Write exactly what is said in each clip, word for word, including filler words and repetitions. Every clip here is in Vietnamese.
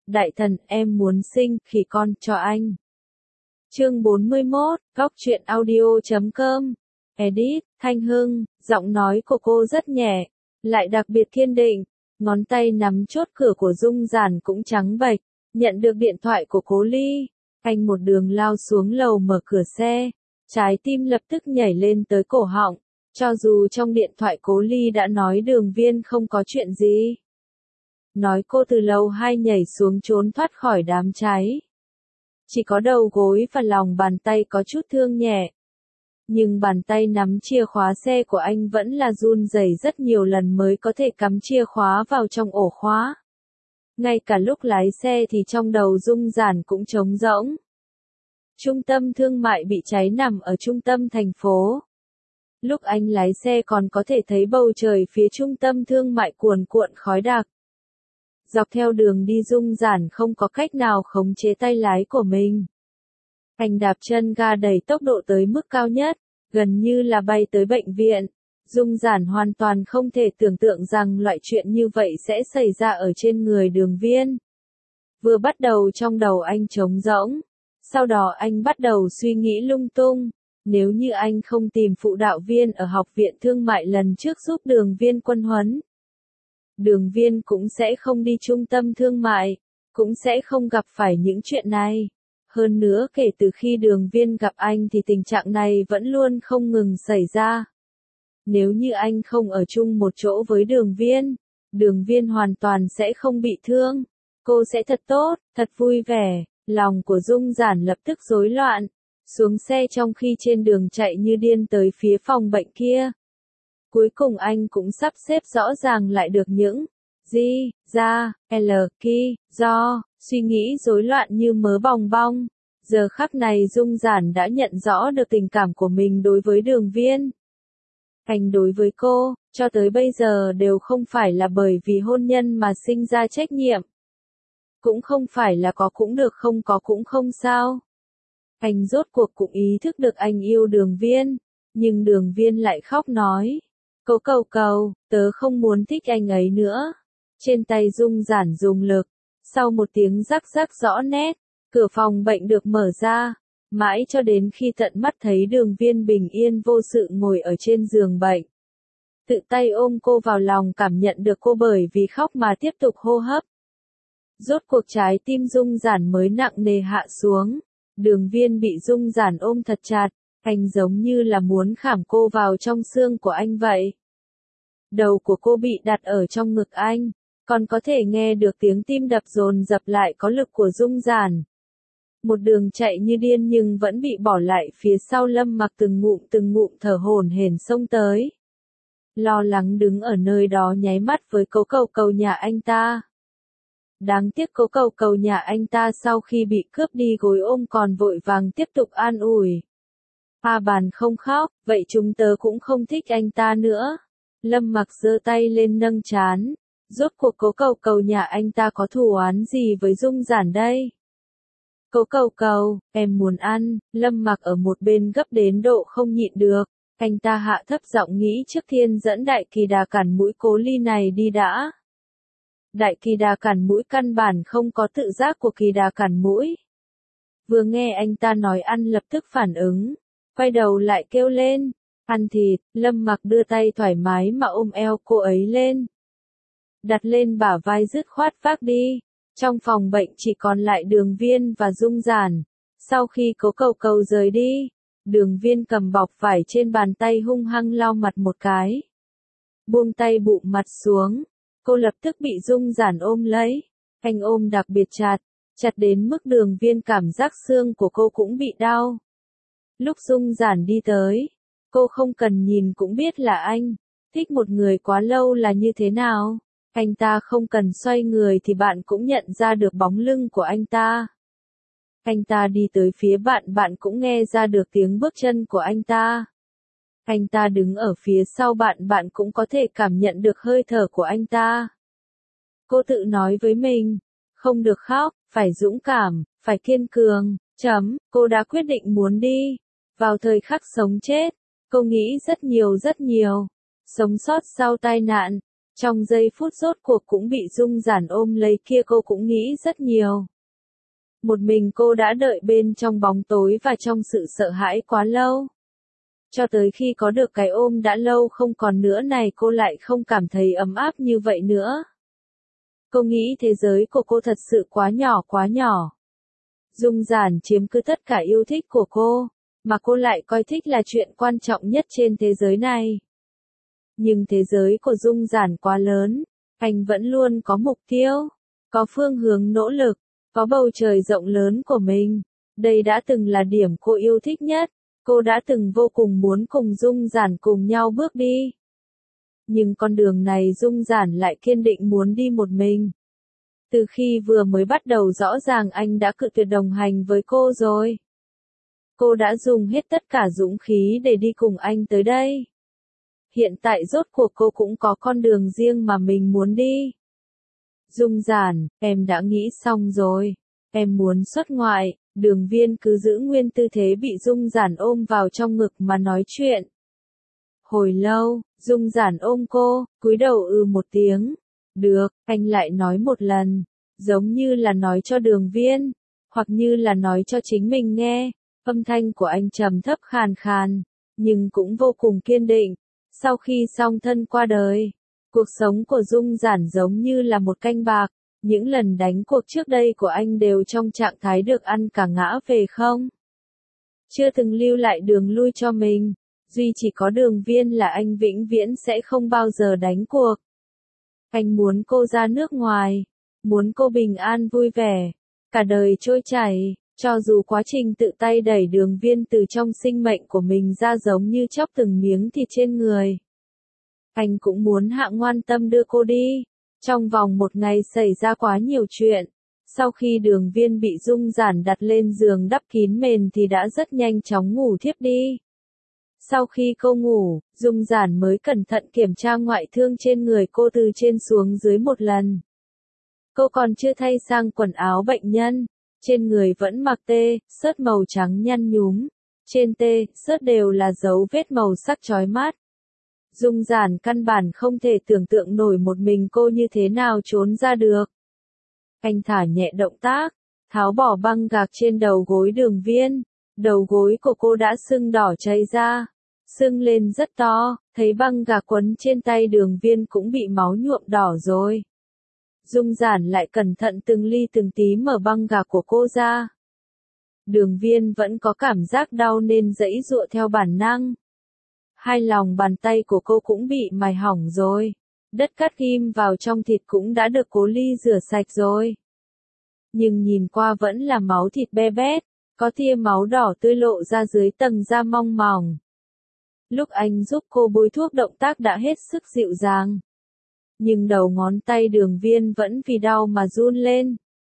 Đại thần, em muốn sinh khỉ con cho anh. Chương bốn mươi mốt, góc truyện audio chấm com. Edit, Thanh Hưng, giọng nói của cô rất nhẹ, lại đặc biệt kiên định, ngón tay nắm chốt cửa của Dung Giản cũng trắng bệch, nhận được điện thoại của Cố Ly, anh một đường lao xuống lầu mở cửa xe, trái tim lập tức nhảy lên tới cổ họng, cho dù trong điện thoại Cố Ly đã nói Đường Viên không có chuyện gì. Nói cô từ lầu hai nhảy xuống trốn thoát khỏi đám cháy. Chỉ có đầu gối và lòng bàn tay có chút thương nhẹ. Nhưng bàn tay nắm chìa khóa xe của anh vẫn là run rẩy rất nhiều lần mới có thể cắm chìa khóa vào trong ổ khóa. Ngay cả lúc lái xe thì trong đầu Dung Giản cũng trống rỗng. Trung tâm thương mại bị cháy nằm ở trung tâm thành phố. Lúc anh lái xe còn có thể thấy bầu trời phía trung tâm thương mại cuồn cuộn khói đặc. Dọc theo đường đi Dung Giản không có cách nào khống chế tay lái của mình. Anh đạp chân ga đẩy tốc độ tới mức cao nhất, gần như là bay tới bệnh viện. Dung Giản hoàn toàn không thể tưởng tượng rằng loại chuyện như vậy sẽ xảy ra ở trên người Đường Viên. Vừa bắt đầu trong đầu anh trống rỗng, sau đó anh bắt đầu suy nghĩ lung tung. Nếu như anh không tìm phụ đạo viên ở học viện thương mại lần trước giúp Đường Viên quân huấn, Đường Viên cũng sẽ không đi trung tâm thương mại, cũng sẽ không gặp phải những chuyện này. Hơn nữa kể từ khi Đường Viên gặp anh thì tình trạng này vẫn luôn không ngừng xảy ra. Nếu như anh không ở chung một chỗ với Đường Viên, Đường Viên hoàn toàn sẽ không bị thương. Cô sẽ thật tốt, thật vui vẻ. Lòng của Dung Giản lập tức rối loạn. Xuống xe trong khi trên đường chạy như điên tới phía phòng bệnh kia. Cuối cùng anh cũng sắp xếp rõ ràng lại được những gì, ra, l, ki, do, suy nghĩ rối loạn như mớ bòng bong. Giờ khắc này Dung Giản đã nhận rõ được tình cảm của mình đối với Đường Viên. Anh đối với cô, cho tới bây giờ đều không phải là bởi vì hôn nhân mà sinh ra trách nhiệm. Cũng không phải là có cũng được không có cũng không sao. Anh rốt cuộc cũng ý thức được anh yêu Đường Viên, nhưng Đường Viên lại khóc nói. Cố cầu cầu, tớ không muốn thích anh ấy nữa. Trên tay Dung Giản dùng lực. Sau một tiếng rắc rắc rõ nét, cửa phòng bệnh được mở ra. Mãi cho đến khi tận mắt thấy Đường Viên bình yên vô sự ngồi ở trên giường bệnh. Tự tay ôm cô vào lòng cảm nhận được cô bởi vì khóc mà tiếp tục hô hấp. Rốt cuộc trái tim Dung Giản mới nặng nề hạ xuống. Đường Viên bị Dung Giản ôm thật chặt. Anh giống như là muốn khảm cô vào trong xương của anh vậy. Đầu của cô bị đặt ở trong ngực anh, còn có thể nghe được tiếng tim đập dồn dập lại có lực của Dung Giản. Một đường chạy như điên nhưng vẫn bị bỏ lại phía sau. Lâm Mặc từng ngụm từng ngụm thở hổn hển xông tới. Lo lắng đứng ở nơi đó nháy mắt với Cố Cầu Cầu nhà anh ta. Đáng tiếc Cố Cầu Cầu nhà anh ta sau khi bị cướp đi gối ôm còn vội vàng tiếp tục an ủi. A Bàn không khóc, vậy chúng tớ cũng không thích anh ta nữa. Lâm Mặc giơ tay lên nâng trán. Rốt cuộc Cố Cầu Cầu nhà anh ta có thù oán gì với Dung Giản đây? Cố Cầu Cầu, em muốn ăn. Lâm Mặc ở một bên gấp đến độ không nhịn được. Anh ta hạ thấp giọng nghĩ trước tiên dẫn Đại Kỳ Đà cản mũi Cố Ly này đi đã. Đại Kỳ Đà cản mũi căn bản không có tự giác của Kỳ Đà cản mũi. Vừa nghe anh ta nói ăn lập tức phản ứng. Quay đầu lại kêu lên. Ăn thịt. Lâm Mặc đưa tay thoải mái mà ôm eo cô ấy lên. Đặt lên bả vai dứt khoát vác đi. Trong phòng bệnh chỉ còn lại Đường Viên và Dung Giản. Sau khi Cố Cầu Cầu rời đi, Đường Viên cầm bọc vải trên bàn tay hung hăng lau mặt một cái. Buông tay bụm mặt xuống. Cô lập tức bị Dung Giản ôm lấy. Anh ôm đặc biệt chặt, chặt đến mức Đường Viên cảm giác xương của cô cũng bị đau. Lúc Dung Giản đi tới, cô không cần nhìn cũng biết là anh. Thích một người quá lâu là như thế nào. Anh ta không cần xoay người thì bạn cũng nhận ra được bóng lưng của anh ta. Anh ta đi tới phía bạn, bạn cũng nghe ra được tiếng bước chân của anh ta. Anh ta đứng ở phía sau bạn, bạn cũng có thể cảm nhận được hơi thở của anh ta. Cô tự nói với mình, không được khóc, phải dũng cảm, phải kiên cường, chấm, cô đã quyết định muốn đi. Vào thời khắc sống chết, cô nghĩ rất nhiều rất nhiều. Sống sót sau tai nạn, Trong giây phút rốt cuộc cũng bị Dung Giản ôm lấy kia cô cũng nghĩ rất nhiều. Một mình cô đã đợi bên trong bóng tối và trong sự sợ hãi quá lâu. Cho tới khi có được cái ôm đã lâu không còn nữa này cô lại không cảm thấy ấm áp như vậy nữa. Cô nghĩ thế giới của cô thật sự quá nhỏ quá nhỏ. Dung Giản chiếm cứ tất cả yêu thích của cô, mà cô lại coi thích là chuyện quan trọng nhất trên thế giới này. Nhưng thế giới của Dung Giản quá lớn, anh vẫn luôn có mục tiêu, có phương hướng nỗ lực, có bầu trời rộng lớn của mình. Đây đã từng là điểm cô yêu thích nhất, cô đã từng vô cùng muốn cùng Dung Giản cùng nhau bước đi. Nhưng con đường này Dung Giản lại kiên định muốn đi một mình. Từ khi vừa mới bắt đầu rõ ràng anh đã cự tuyệt đồng hành với cô rồi. Cô đã dùng hết tất cả dũng khí để đi cùng anh tới đây. Hiện tại rốt cuộc cô cũng có con đường riêng mà mình muốn đi. Dung Giản, em đã nghĩ xong rồi. Em muốn xuất ngoại. Đường Viên cứ giữ nguyên tư thế bị Dung Giản ôm vào trong ngực mà nói chuyện. Hồi lâu, Dung Giản ôm cô, cúi đầu ừ một tiếng. Được, anh lại nói một lần. Giống như là nói cho Đường Viên, hoặc như là nói cho chính mình nghe. Âm thanh của anh trầm thấp khàn khàn, nhưng cũng vô cùng kiên định. Sau khi song thân qua đời, cuộc sống của Dung Giản giống như là một canh bạc. Những lần đánh cuộc trước đây của anh đều trong trạng thái được ăn cả ngã về không. Chưa từng lưu lại đường lui cho mình, duy chỉ có Đường Viên là anh vĩnh viễn sẽ không bao giờ đánh cuộc. Anh muốn cô ra nước ngoài, muốn cô bình an vui vẻ, cả đời trôi chảy, cho dù quá trình tự tay đẩy Đường Viên từ trong sinh mệnh của mình ra giống như chóc từng miếng thịt trên người. Anh cũng muốn hạ ngoan tâm đưa cô đi. Trong vòng một ngày xảy ra quá nhiều chuyện. Sau khi Đường Viên bị Dung Giản đặt lên giường đắp kín mền thì đã rất nhanh chóng ngủ thiếp đi. Sau khi cô ngủ, Dung Giản mới cẩn thận kiểm tra ngoại thương trên người cô từ trên xuống dưới một lần. Cô còn chưa thay sang quần áo bệnh nhân. Trên người vẫn mặc tê, sớt màu trắng nhăn nhúm. Trên tê, sớt đều là dấu vết màu sắc chói mắt. Dung Giản căn bản không thể tưởng tượng nổi một mình cô như thế nào trốn ra được. Anh thả nhẹ động tác, tháo bỏ băng gạc trên đầu gối Đường Viên. Đầu gối của cô đã sưng đỏ cháy ra, sưng lên rất to, thấy băng gạc quấn trên tay Đường Viên cũng bị máu nhuộm đỏ rồi. Dung Giản lại cẩn thận từng ly từng tí mở băng gạc của cô ra. Đường Viên vẫn có cảm giác đau nên giãy giụa theo bản năng. Hai lòng bàn tay của cô cũng bị mài hỏng rồi. Đất cắt ghim vào trong thịt cũng đã được cố ly rửa sạch rồi. Nhưng nhìn qua vẫn là máu thịt be bét, có tia máu đỏ tươi lộ ra dưới tầng da mong mỏng. Lúc anh giúp cô bôi thuốc động tác đã hết sức dịu dàng. Nhưng đầu ngón tay Đường Viên vẫn vì đau mà run lên.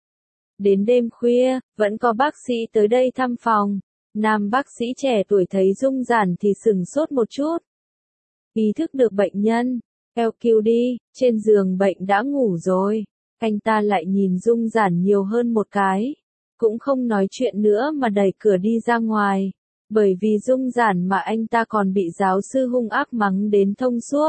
Đến đêm khuya, vẫn có bác sĩ tới đây thăm phòng. Nam bác sĩ trẻ tuổi thấy Dung Giản thì sửng sốt một chút. Ý thức được bệnh nhân, eo kiu đi, trên giường bệnh đã ngủ rồi. Anh ta lại nhìn Dung Giản nhiều hơn một cái. Cũng không nói chuyện nữa mà đẩy cửa đi ra ngoài. Bởi vì Dung Giản mà anh ta còn bị giáo sư hung ác mắng đến thông suốt.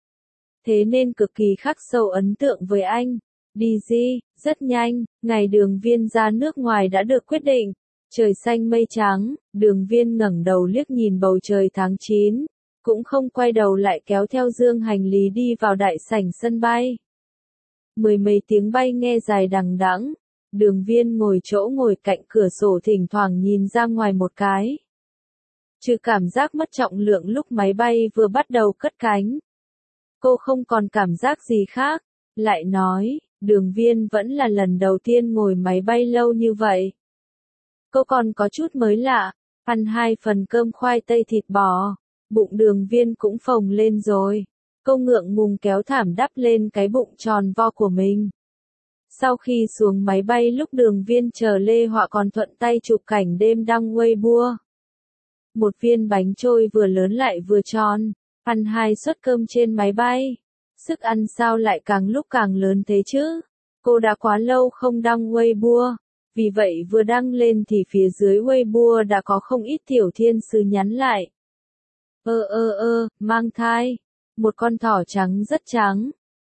Thế nên cực kỳ khắc sâu ấn tượng với anh. Đi gì, rất nhanh, ngày Đường Viên ra nước ngoài đã được quyết định. Trời xanh mây trắng, Đường Viên ngẩng đầu liếc nhìn bầu trời tháng chín, cũng không quay đầu lại kéo theo dương hành lý đi vào đại sảnh sân bay. Mười mấy tiếng bay nghe dài đằng đẵng, Đường Viên ngồi chỗ ngồi cạnh cửa sổ thỉnh thoảng nhìn ra ngoài một cái. Trừ cảm giác mất trọng lượng lúc máy bay vừa bắt đầu cất cánh. Cô không còn cảm giác gì khác, lại nói, Đường Viên vẫn là lần đầu tiên ngồi máy bay lâu như vậy. Cô còn có chút mới lạ, ăn hai phần cơm khoai tây thịt bò, bụng Đường Viên cũng phồng lên rồi. Cô ngượng ngùng kéo thảm đắp lên cái bụng tròn vo của mình. Sau khi xuống máy bay lúc Đường Viên chờ Lê Họa còn thuận tay chụp cảnh đêm đăng Weibo. Một viên bánh trôi vừa lớn lại vừa tròn, ăn hai suất cơm trên máy bay. Sức ăn sao lại càng lúc càng lớn thế chứ? Cô đã quá lâu không đăng Weibo. Vì vậy vừa đăng lên thì phía dưới Weibo đã có không ít tiểu thiên sứ nhắn lại. Ơ ơ ơ, mang thai. Một con thỏ trắng rất trắng.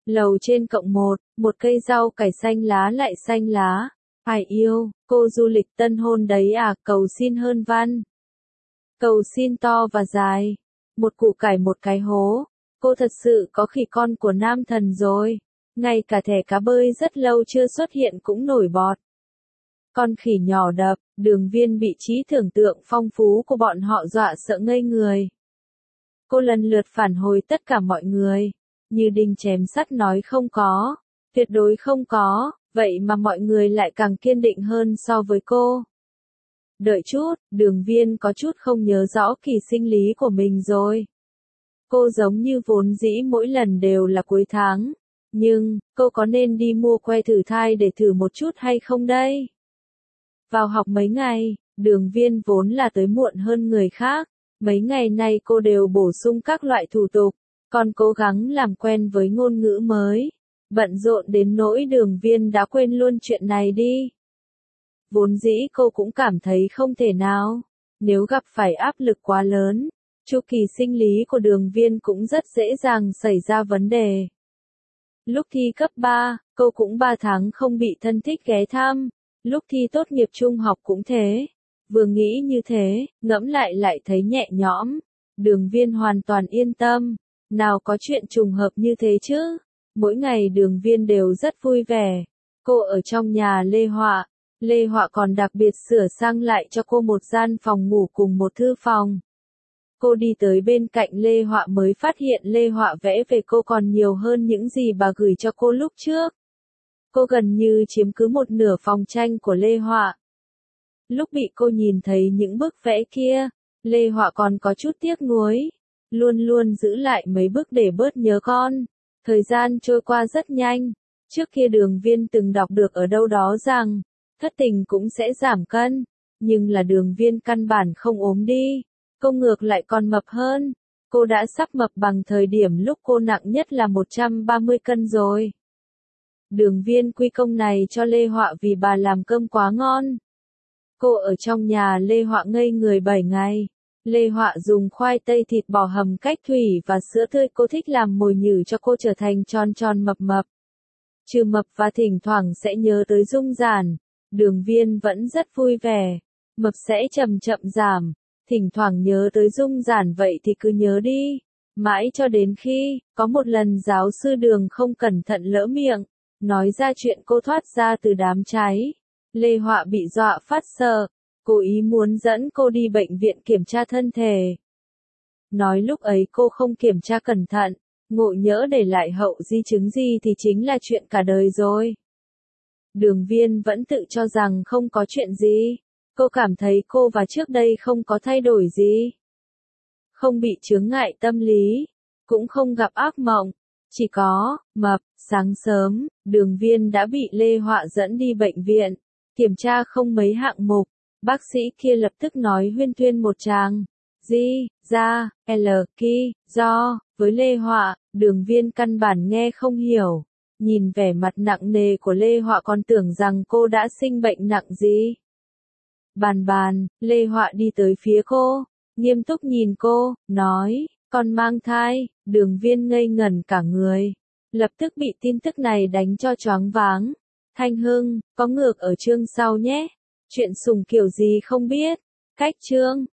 Lầu trên cộng một, một cây rau cải xanh lá lại xanh lá. Ai yêu, cô du lịch tân hôn đấy à, cầu xin hơn văn. Cầu xin to và dài. Một củ cải một cái hố. Cô thật sự có khỉ con của nam thần rồi. Ngay cả thẻ cá bơi rất lâu chưa xuất hiện cũng nổi bọt. Con khỉ nhỏ đập, Đường Viên bị trí tưởng tượng phong phú của bọn họ dọa sợ ngây người. Cô lần lượt phản hồi tất cả mọi người. Như đinh chém sắt nói không có. Tuyệt đối không có, vậy mà mọi người lại càng kiên định hơn so với cô. Đợi chút, Đường Viên có chút không nhớ rõ kỳ sinh lý của mình rồi. Cô giống như vốn dĩ mỗi lần đều là cuối tháng. Nhưng, cô có nên đi mua que thử thai để thử một chút hay không đây? Vào học mấy ngày, Đường Viên vốn là tới muộn hơn người khác. Mấy ngày nay cô đều bổ sung các loại thủ tục, còn cố gắng làm quen với ngôn ngữ mới. Bận rộn đến nỗi Đường Viên đã quên luôn chuyện này đi. Vốn dĩ cô cũng cảm thấy không thể nào. Nếu gặp phải áp lực quá lớn, chu kỳ sinh lý của Đường Viên cũng rất dễ dàng xảy ra vấn đề. Lúc thi cấp ba, cô cũng ba tháng không bị thân thích ghé thăm. Lúc thi tốt nghiệp trung học cũng thế. Vừa nghĩ như thế, ngẫm lại lại thấy nhẹ nhõm. Đường Viên hoàn toàn yên tâm. Nào có chuyện trùng hợp như thế chứ. Mỗi ngày Đường Viên đều rất vui vẻ. Cô ở trong nhà Lê Họa. Lê Họa còn đặc biệt sửa sang lại cho cô một gian phòng ngủ cùng một thư phòng. Cô đi tới bên cạnh Lê Họa mới phát hiện Lê Họa vẽ về cô còn nhiều hơn những gì bà gửi cho cô lúc trước. Cô gần như chiếm cứ một nửa phòng tranh của Lê Họa. Lúc bị cô nhìn thấy những bức vẽ kia, Lê Họa còn có chút tiếc nuối. Luôn luôn giữ lại mấy bức để bớt nhớ con. Thời gian trôi qua rất nhanh. Trước kia Đường Viên từng đọc được ở đâu đó rằng, thất tình cũng sẽ giảm cân. Nhưng là Đường Viên căn bản không ốm đi. Cô ngược lại còn mập hơn. Cô đã sắp mập bằng thời điểm lúc cô nặng nhất là một trăm ba mươi cân rồi. Đường Viên quy công này cho Lê Họa vì bà làm cơm quá ngon. Cô ở trong nhà Lê Họa ngây người bảy ngày. Lê Họa dùng khoai tây thịt bò hầm cách thủy và sữa tươi, cô thích làm mồi nhử cho cô trở thành tròn tròn mập mập. Trừ mập và thỉnh thoảng sẽ nhớ tới Dung Giản, Đường Viên vẫn rất vui vẻ. Mập sẽ chậm chậm giảm, thỉnh thoảng nhớ tới Dung Giản vậy thì cứ nhớ đi. Mãi cho đến khi, có một lần giáo sư Đường không cẩn thận lỡ miệng, nói ra chuyện cô thoát ra từ đám cháy. Lê Họa bị dọa phát sợ, cố ý muốn dẫn cô đi bệnh viện kiểm tra thân thể. Nói lúc ấy cô không kiểm tra cẩn thận, ngộ nhỡ để lại hậu di chứng gì thì chính là chuyện cả đời rồi. Đường Viên vẫn tự cho rằng không có chuyện gì. Cô cảm thấy cô và trước đây không có thay đổi gì. Không bị chướng ngại tâm lý, cũng không gặp ác mộng. Chỉ có, mập, sáng sớm, Đường Viên đã bị Lê Họa dẫn đi bệnh viện. Kiểm tra không mấy hạng mục, bác sĩ kia lập tức nói huyên thuyên một tràng. Di, ra, L, ki, do, với Lê Họa, Đường Viên căn bản nghe không hiểu. Nhìn vẻ mặt nặng nề của Lê Họa còn tưởng rằng cô đã sinh bệnh nặng gì. Bàn bàn, Lê Họa đi tới phía cô, nghiêm túc nhìn cô, nói, con mang thai. Đường Viên ngây ngẩn cả người. Lập tức bị tin tức này đánh cho choáng váng. Thanh Hưng, có ngược ở chương sau nhé. Chuyện sùng kiểu gì không biết. Cách chương.